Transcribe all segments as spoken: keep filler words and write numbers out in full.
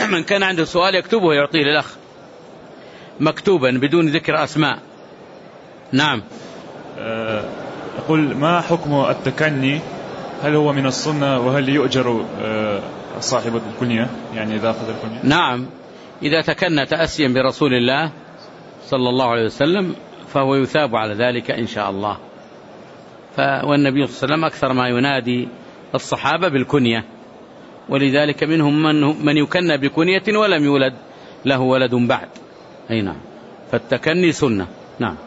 من كان عنده سؤال يكتبه يعطيه للأخ مكتوبا بدون ذكر أسماء. نعم. أقول ما حكم التكني؟ هل هو من السنة؟ وهل يؤجر صاحب الكنية يعني إذا أخذ الكنية؟ نعم، إذا تكنى تأسيا برسول الله صلى الله عليه وسلم فهو يثاب على ذلك إن شاء الله. والنبي صلى الله عليه وسلم أكثر ما ينادي الصحابة بالكنية، ولذلك منهم من, من يكنى بكنية ولم يولد له ولد بعد. أي نعم، فالتكني سنة. نعم.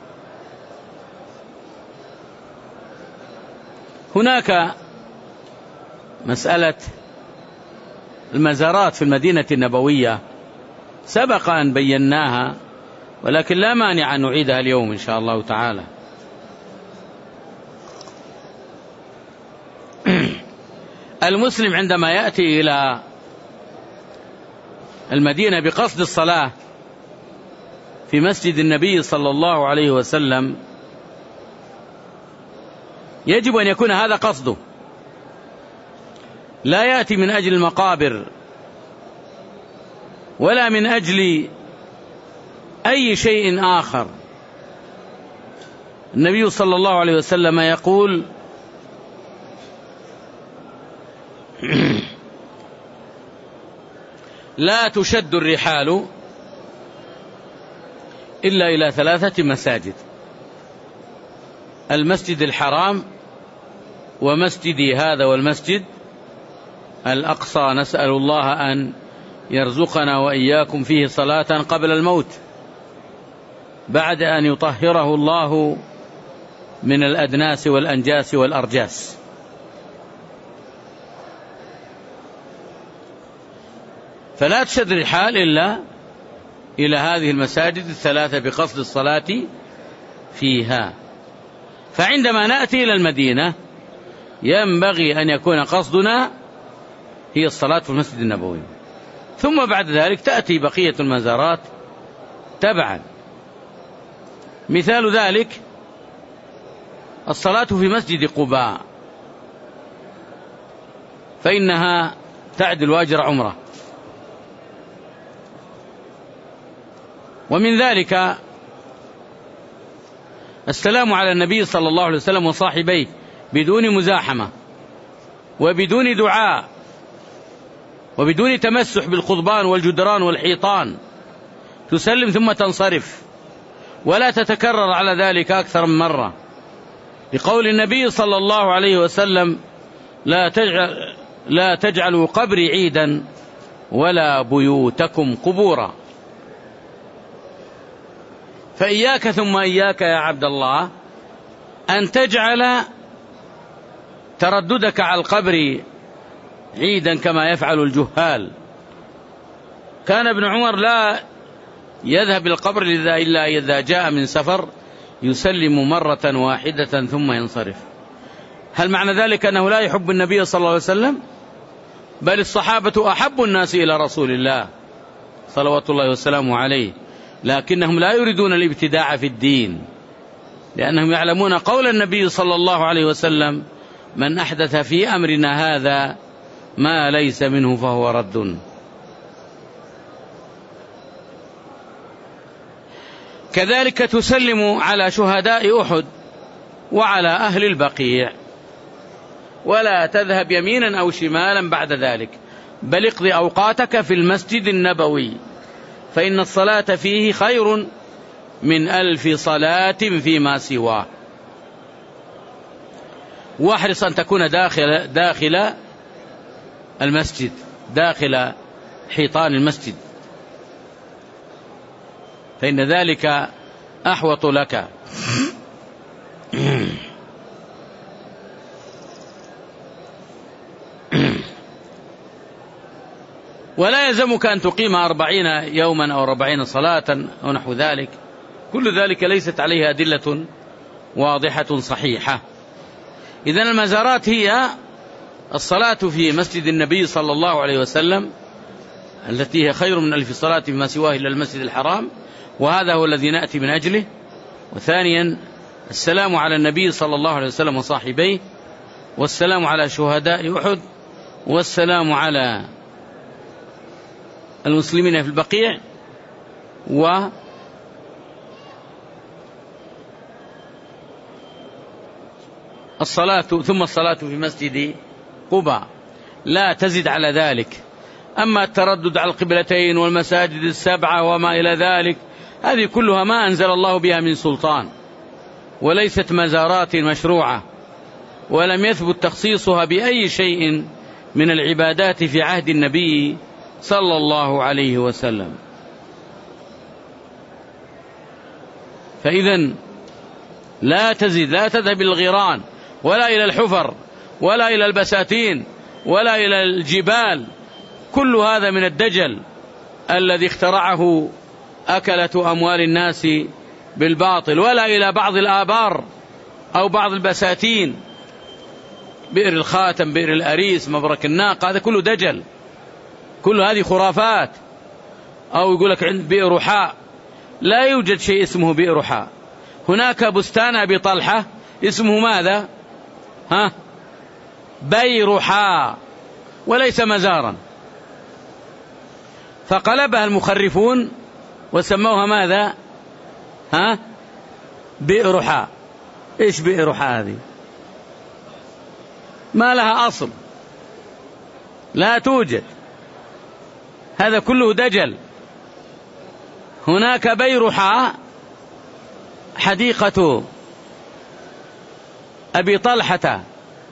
هناك مسألة المزارات في المدينة النبوية سبق أن بيناها، ولكن لا مانع أن نعيدها اليوم إن شاء الله تعالى. المسلم عندما يأتي إلى المدينة بقصد الصلاة في مسجد النبي صلى الله عليه وسلم يجب أن يكون هذا قصده، لا يأتي من أجل المقابر ولا من أجل أي شيء آخر. النبي صلى الله عليه وسلم يقول: لا تشد الرحال إلا إلى ثلاثة مساجد: المسجد الحرام، ومسجدي هذا، والمسجد الأقصى، نسأل الله أن يرزقنا وإياكم فيه صلاة قبل الموت بعد أن يطهره الله من الأدناس والأنجاس والأرجاس. فلا تشد الرحال إلا إلى هذه المساجد الثلاثة بقصد الصلاة فيها. فعندما نأتي إلى المدينة ينبغي أن يكون قصدنا هي الصلاة في المسجد النبوي، ثم بعد ذلك تأتي بقية المزارات تبعا. مثال ذلك الصلاة في مسجد قباء، فإنها تعدل أجر عمره. ومن ذلك السلام على النبي صلى الله عليه وسلم وصاحبيه بدون مزاحمة وبدون دعاء وبدون تمسح بالقضبان والجدران والحيطان، تسلم ثم تنصرف ولا تتكرر على ذلك أكثر من مرة، لقول النبي صلى الله عليه وسلم: لا تجعل لا تجعلوا قبري عيدا ولا بيوتكم قبورا. فإياك ثم إياك يا عبد الله أن تجعل ترددك على القبر عيدا كما يفعل الجهال. كان ابن عمر لا يذهب القبر إلا إذا جاء من سفر يسلم مرة واحدة ثم ينصرف. هل معنى ذلك أنه لا يحب النبي صلى الله عليه وسلم؟ بل الصحابة أحب الناس إلى رسول الله صلوات الله وسلامه عليه، لكنهم لا يريدون الابتداع في الدين، لأنهم يعلمون قول النبي صلى الله عليه وسلم: من أحدث في أمرنا هذا ما ليس منه فهو رد. كذلك تسلم على شهداء أحد وعلى أهل البقيع، ولا تذهب يمينا أو شمالا بعد ذلك، بل اقضي أوقاتك في المسجد النبوي، فإن الصلاة فيه خير من ألف صلاة فيما سواه. واحرص أن تكون داخل, داخل المسجد، داخل حيطان المسجد، فإن ذلك أحوط لك. ولا يلزمك أن تقيم أربعين يوما أو أربعين صلاة أو نحو ذلك، كل ذلك ليست عليها أدلة واضحة صحيحة. إذن المزارات هي الصلاة في مسجد النبي صلى الله عليه وسلم التي هي خير من ألف صلاة فيما سواه إلا المسجد الحرام، وهذا هو الذي نأتي من أجله. وثانيا السلام على النبي صلى الله عليه وسلم وصاحبيه، والسلام على شهداء أحد، والسلام على المسلمين في البقيع و الصلاة ثم الصلاة في مسجد قباء، لا تزد على ذلك. أما التردد على القبلتين والمساجد السبعة وما إلى ذلك، هذه كلها ما أنزل الله بها من سلطان، وليست مزارات مشروعة، ولم يثبت تخصيصها بأي شيء من العبادات في عهد النبي صلى الله عليه وسلم. فإذن لا تزيد، لا تذهب إلى الغيران ولا إلى الحفر ولا إلى البساتين ولا إلى الجبال، كل هذا من الدجل الذي اخترعه أكلة أموال الناس بالباطل، ولا إلى بعض الآبار أو بعض البساتين، بئر الخاتم، بئر الأريس، مبرك الناقة، هذا كله دجل، كل هذه خرافات. أو يقول لك عند بئر حاء، لا يوجد شيء اسمه بئر حاء. هناك بستان أبي طلحة اسمه ماذا؟ ها؟ بئر حاء، وليس مزارا، فقلبها المخرفون وسموها ماذا؟ ها؟ بئر حاء. إيش بئر حاء هذه؟ ما لها أصل، لا توجد، هذا كله دجل. هناك بئر حاء حديقة أبي طلحة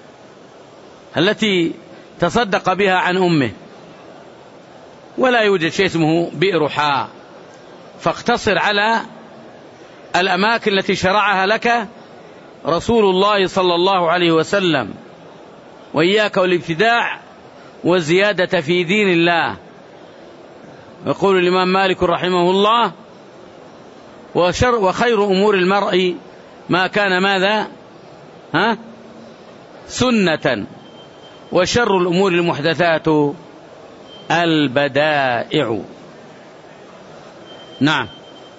التي تصدق بها عن أمه، ولا يوجد شيء اسمه بئر حاء. فاقتصر على الأماكن التي شرعها لك رسول الله صلى الله عليه وسلم، وإياك والابتداع والزيادة في دين الله. يقول الإمام مالك رحمه الله: وشر وخير أمور المرء ما كان ماذا؟ ها؟ سنة، وشر الأمور المحدثات البدائع. نعم.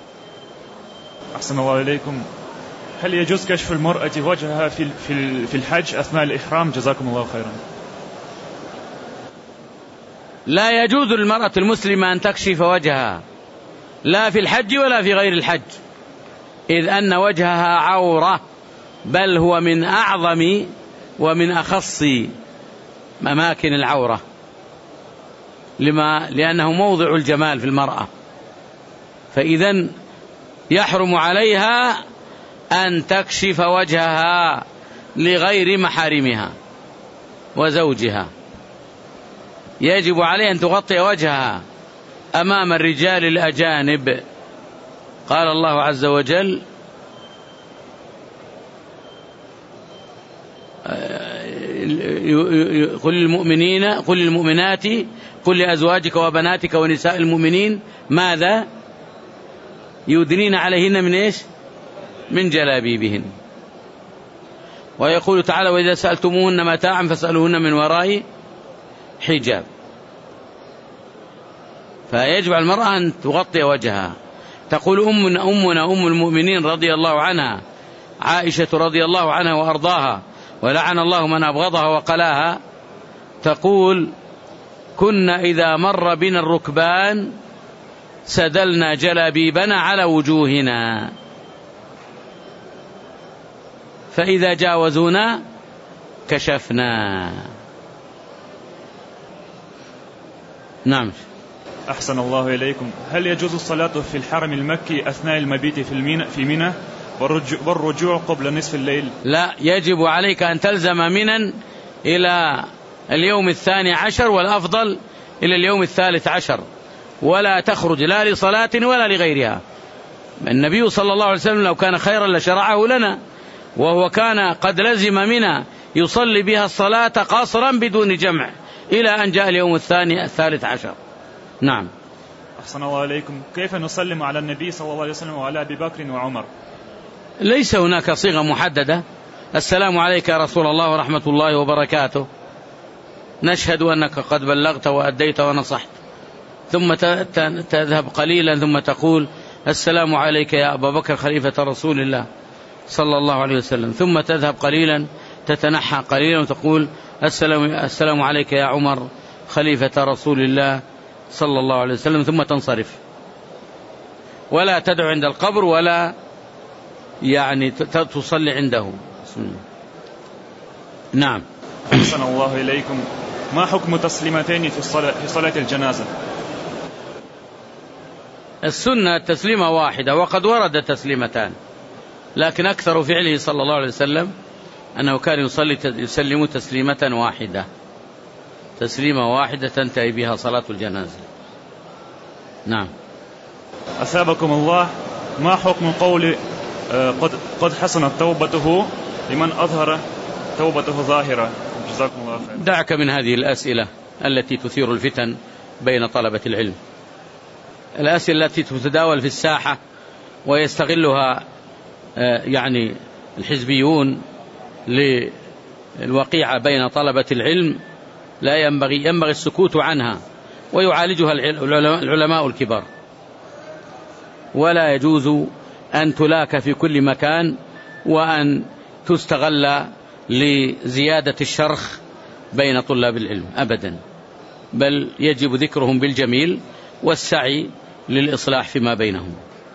أحسن الله إليكم. هل يجوز كشف المرأة وجهها في في الحج أثناء الإحرام؟ جزاكم الله خيرا. لا يجوز للمرأة المسلمة أن تكشف وجهها، لا في الحج ولا في غير الحج، إذ أن وجهها عورة، بل هو من أعظم ومن أخص أماكن العورة، لما لأنه موضع الجمال في المرأة. فإذن يحرم عليها أن تكشف وجهها لغير محارمها وزوجها، يجب عليها أن تغطي وجهها أمام الرجال الأجانب. قال الله عز وجل: قل للمؤمنين قل للمؤمنات قل لأزواجك وبناتك ونساء المؤمنين ماذا؟ يدنين عليهن من إيش؟ من جلابيبهن. ويقول تعالى: وإذا سألتموهن متاعا فاسألوهن من وراء حجاب. فيجب على المرأة أن تغطي وجهها. تقول أمنا أمنا أم المؤمنين رضي الله عنها عائشة رضي الله عنها وأرضاها، ولعن الله من أبغضها وقلاها، تقول: كنا إذا مر بنا الركبان سدلنا جلابيبنا على وجوهنا، فإذا جاوزونا كشفنا. نعم. أحسن الله إليكم. هل يجوز الصلاة في الحرم المكي أثناء المبيت في منى والرجوع قبل نصف الليل؟ لا، يجب عليك أن تلزم منى إلى اليوم الثاني عشر، والأفضل إلى اليوم الثالث عشر، ولا تخرج لا لصلاة ولا لغيرها. النبي صلى الله عليه وسلم لو كان خيرا لشرعه لنا، وهو كان قد لزم منى يصلي بها الصلاة قاصرا بدون جمع إلى أن جاء اليوم الثاني الثالث عشر. نعم. أحسن الله عليكم. كيف نسلم على النبي صلى الله عليه وسلم وعلى أبي بكر وعمر؟ ليس هناك صيغة محددة. السلام عليك يا رسول الله ورحمة الله وبركاته، نشهد أنك قد بلغت وأديت ونصحت، ثم تذهب قليلا ثم تقول: السلام عليك يا أبا بكر خليفة رسول الله صلى الله عليه وسلم، ثم تذهب قليلا تتنحى قليلا وتقول: السلام, السلام عليك يا عمر خليفة رسول الله صلى الله عليه وسلم ثم تنصرف، ولا تدعو عند القبر ولا يعني تصلي عنده. نعم. أحسن الله إليكم. ما حكم تسليمتين في الصلاة في صلاة الجنازة؟ السنة تسليمة واحدة، وقد ورد تسليمتان، لكن أكثر فعله صلى الله عليه وسلم أنه كان يصلي يسلم تسليمة واحدة، تسليمة واحدة تنتهي بها صلاة الجنازة. نعم. أثابكم الله. ما حكم قول قد قد حسنت توبته لمن أظهر توبته ظاهرة؟ جزاكم الله خير. دعك من هذه الأسئلة التي تثير الفتن بين طلبة العلم، الأسئلة التي تتداول في الساحة ويستغلها يعني الحزبيون للوقيعة بين طلبة العلم، لا ينبغي ينبغي السكوت عنها، ويعالجها العلماء الكبار، ولا يجوز أن تلاك في كل مكان وأن تستغل لزيادة الشرخ بين طلاب العلم أبدا، بل يجب ذكرهم بالجميل والسعي للإصلاح فيما بينهم.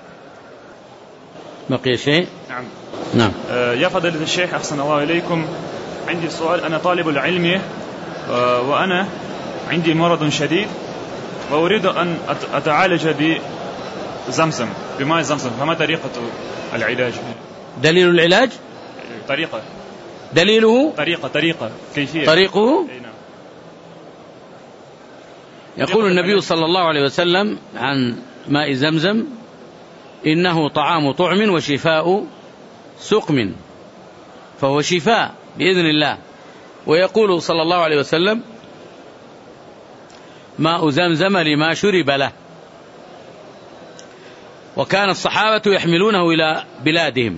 بقي شيء؟ نعم. نعم. آه يا فضيلة الشيخ أحسن الله إليكم، عندي سؤال. أنا طالب العلم آه وأنا عندي مرض شديد وأريد أن أتعالج بزمزم بماء زمزم، فما طريقة العلاج؟ دليل العلاج؟ طريقة دليله؟ طريقة طريقة كيفية طريقه؟ يقول النبي صلى الله عليه وسلم عن ماء زمزم: إنه طعام طعم وشفاء سقم، فهو شفاء بإذن الله. ويقول صلى الله عليه وسلم: ماء زمزم لما شرب له. وكان الصحابة يحملونه إلى بلادهم.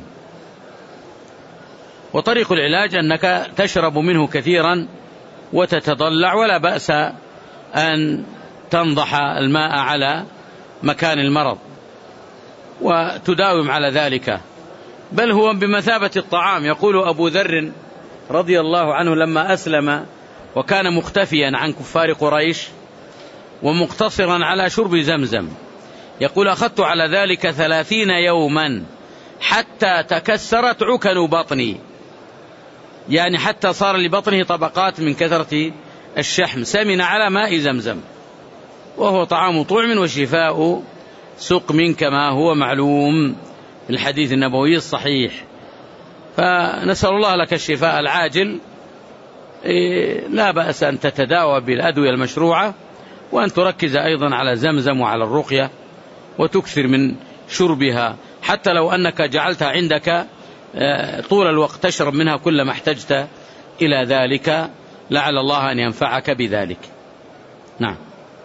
وطريق العلاج أنك تشرب منه كثيرا وتتضلع، ولا بأس أن تنضح الماء على مكان المرض وتداوم على ذلك، بل هو بمثابة الطعام. يقول أبو ذر رضي الله عنه لما أسلم وكان مختفيا عن كفار قريش ومقتصرا على شرب زمزم، يقول: أخذت على ذلك ثلاثين يوما حتى تكسرت عكن بطني، يعني حتى صار لبطنه طبقات من كثرة الشحم، سمن على ماء زمزم، وهو طعام طعم وشفاء سقم كما هو معلوم في الحديث النبوي الصحيح. فنسأل الله لك الشفاء العاجل. لا بأس أن تتداوى بالأدوية المشروعة، وأن تركز أيضا على زمزم وعلى الرقية وتكثر من شربها، حتى لو أنك جعلتها عندك طول الوقت تشرب منها كلما احتجت إلى ذلك، لعل الله أن ينفعك بذلك. نعم.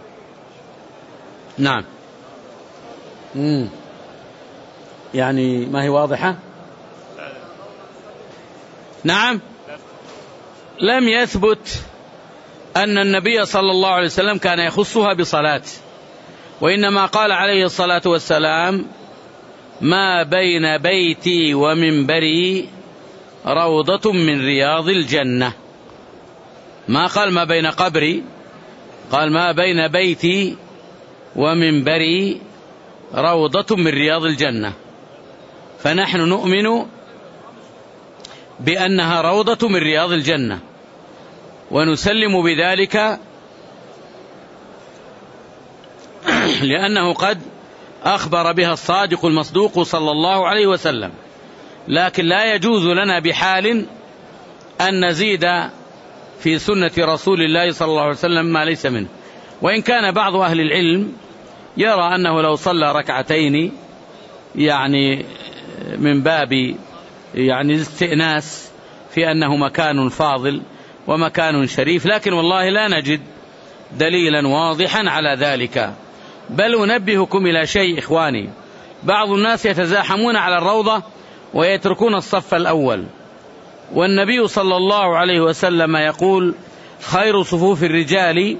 نعم. مم. يعني ما هي واضحة؟ نعم. لم يثبت أن النبي صلى الله عليه وسلم كان يخصها بصلاة، وإنما قال عليه الصلاة والسلام: ما بين بيتي ومنبري روضة من رياض الجنة. ما قال ما بين قبري، قال ما بين بيتي ومنبري روضة من رياض الجنة. فنحن نؤمن بأنها روضة من رياض الجنة، ونسلم بذلك لأنه قد أخبر بها الصادق المصدوق صلى الله عليه وسلم. لكن لا يجوز لنا بحال أن نزيد في سنة رسول الله صلى الله عليه وسلم ما ليس منه، وإن كان بعض أهل العلم يرى أنه لو صلى ركعتين يعني من باب يعني الاستئناس في أنه مكان فاضل ومكان شريف، لكن والله لا نجد دليلا واضحا على ذلك. بل أنبهكم إلى شيء إخواني: بعض الناس يتزاحمون على الروضة ويتركون الصف الأول، والنبي صلى الله عليه وسلم يقول: خير صفوف الرجال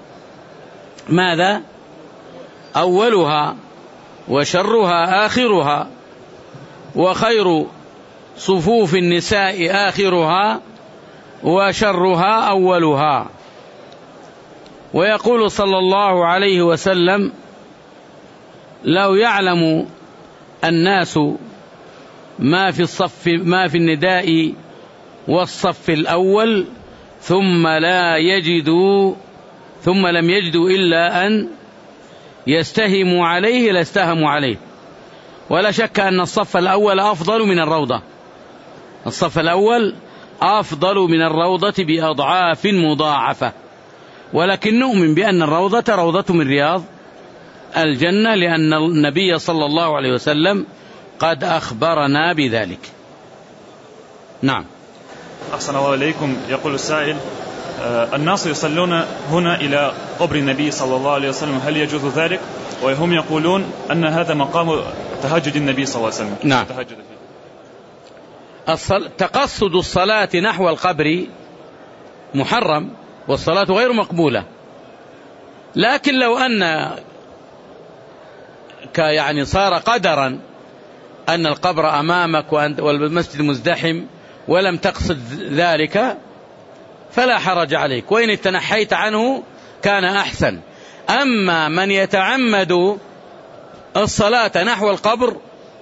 ماذا؟ أولها، وشرها آخرها، وخير صفوف النساء آخرها، وشرها أولها. ويقول صلى الله عليه وسلم: لو يعلم الناس ما في الصف ما في النداء والصف الأول ثم لا يجدوا ثم لم يجدوا إلا أن يستهموا عليه لاستهموا عليه. ولا شك أن الصف الأول أفضل من الروضة، الصف الأول أفضل من الروضة بأضعاف مضاعفة، ولكن نؤمن بأن الروضة روضة من رياض الجنة، لأن النبي صلى الله عليه وسلم قد أخبرنا بذلك. نعم. أحسن الله إليكم. يقول السائل: الناس يصلون هنا إلى قبر النبي صلى الله عليه وسلم، هل يجوز ذلك؟ وهم يقولون أن هذا مقام تهجد النبي صلى الله عليه وسلم. نعم. تقصد الصلاة نحو القبر محرم، والصلاة غير مقبولة، لكن لو أن يعني صار قدرا أن القبر أمامك والمسجد مزدحم ولم تقصد ذلك فلا حرج عليك، وإن تنحيت عنه كان أحسن. أما من يتعمد الصلاة نحو القبر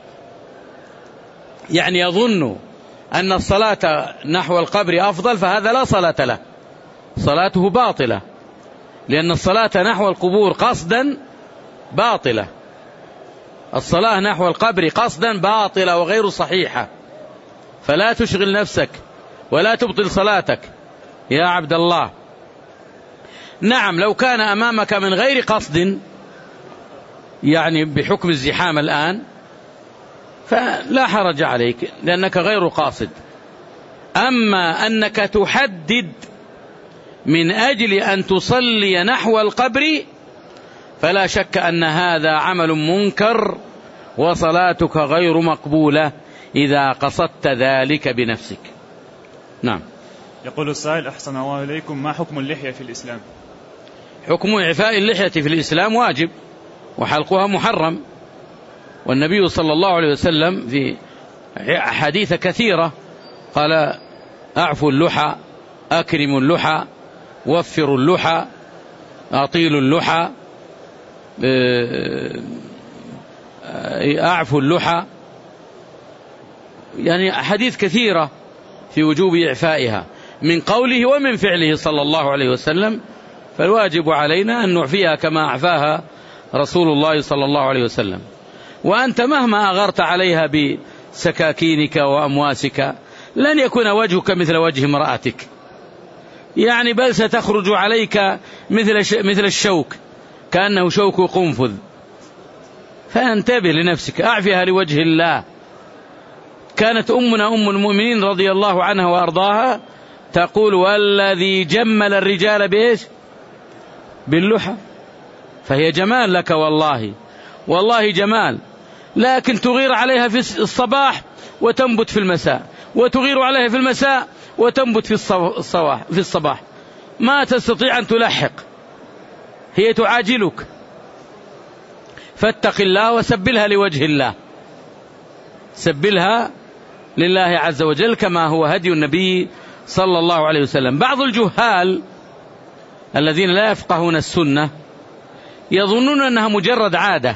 يعني يظن أن الصلاة نحو القبر أفضل، فهذا لا صلاة له، صلاته باطلة، لأن الصلاة نحو القبور قصدا باطلة، الصلاة نحو القبر قصدا باطلة وغير صحيحة، فلا تشغل نفسك ولا تبطل صلاتك يا عبد الله. نعم، لو كان أمامك من غير قصد، يعني بحكم الزحام الآن، فلا حرج عليك لأنك غير قاصد. أما أنك تحدد من أجل أن تصلي نحو القبر فلا شك أن هذا عمل منكر وصلاتك غير مقبولة إذا قصدت ذلك بنفسك. نعم. يقول السائل: أحسن الله إليكم، ما حكم اللحية في الإسلام؟ حكم إعفاء اللحية في الإسلام واجب، وحلقها محرم، والنبي صلى الله عليه وسلم في حديث كثيرة قال: أعفوا اللحى، أكرموا اللحى، وفروا اللحى، أطيلوا اللحى، أعفوا اللحى، يعني حديث كثيرة في وجوب إعفائها من قوله ومن فعله صلى الله عليه وسلم، فالواجب علينا أن نعفيها كما أعفاها رسول الله صلى الله عليه وسلم. وأنت مهما أغرت عليها بسكاكينك وأمواسك لن يكون وجهك مثل وجه امرأتك، يعني بل ستخرج عليك مثل مثل الشوك، كأنه شوك قنفذ، فانتبه لنفسك، أعفها لوجه الله. كانت أمنا أم المؤمنين رضي الله عنها وأرضاها تقول: والذي جمل الرجال بإيش؟ باللحى، فهي جمال لك والله، والله جمال، لكن تغير عليها في الصباح وتنبت في المساء، وتغير عليها في المساء وتنبت في الصباح في الصباح ما تستطيع أن تلحق، هي تعاجلك، فاتق الله وسبلها لوجه الله، سبلها لله عز وجل كما هو هدي النبي صلى الله عليه وسلم. بعض الجهال الذين لا يفقهون السنة يظنون أنها مجرد عادة،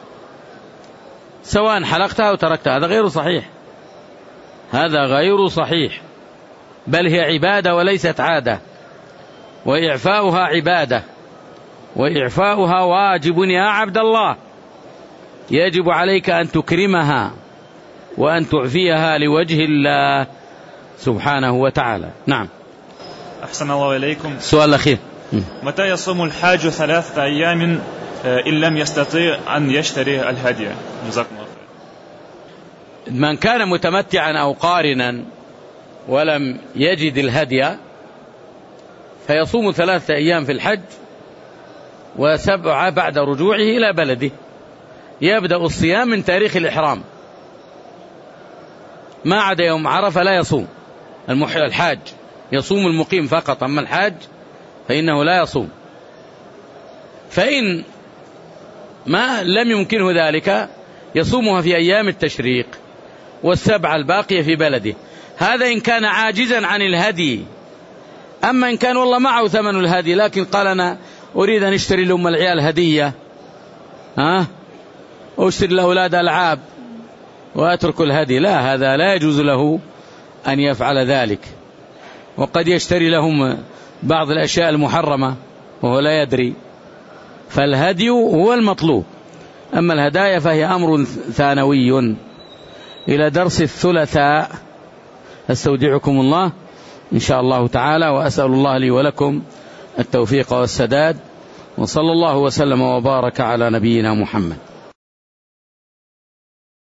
سواء حلقتها أو تركتها، هذا غير صحيح، هذا غير صحيح، بل هي عبادة وليست عادة، وإعفاؤها عبادة، وإعفاؤها واجب يا عبد الله، يجب عليك أن تكرمها وأن تعفيها لوجه الله سبحانه وتعالى. نعم. أحسن الله إليكم. السؤال الأخير: متى يصوم الحاج ثلاثة أيام إن لم يستطيع أن يشتري الهدي؟ جزاكم الله خير. من كان متمتعا أو قارنا ولم يجد الهدي فيصوم ثلاثة أيام في الحج وسبعة بعد رجوعه إلى بلده، يبدأ الصيام من تاريخ الإحرام، ما عدا يوم عرفة لا يصوم الحاج، يصوم المقيم فقط، أما الحاج فإنه لا يصوم. فإن ما لم يمكنه ذلك يصومها في أيام التشريق والسبعة الباقية في بلده، هذا إن كان عاجزا عن الهدي. أما إن كان والله معه ثمن الهدي لكن قال أنا أريد أن اشتري لأم العيال هدية، ها، أشتري لأولاد ألعاب وأترك الهدي، لا، هذا لا يجوز له أن يفعل ذلك. وقد يشتري لهم بعض الأشياء المحرمة وهو لا يدري، فالهدي هو المطلوب. أما الهدايا فهي أمر ثانوي. إلى درس الثلاثاء، أستودعكم الله إن شاء الله تعالى، وأسأل الله لي ولكم التوفيق والسداد، وصلى الله وسلم وبارك على نبينا محمد.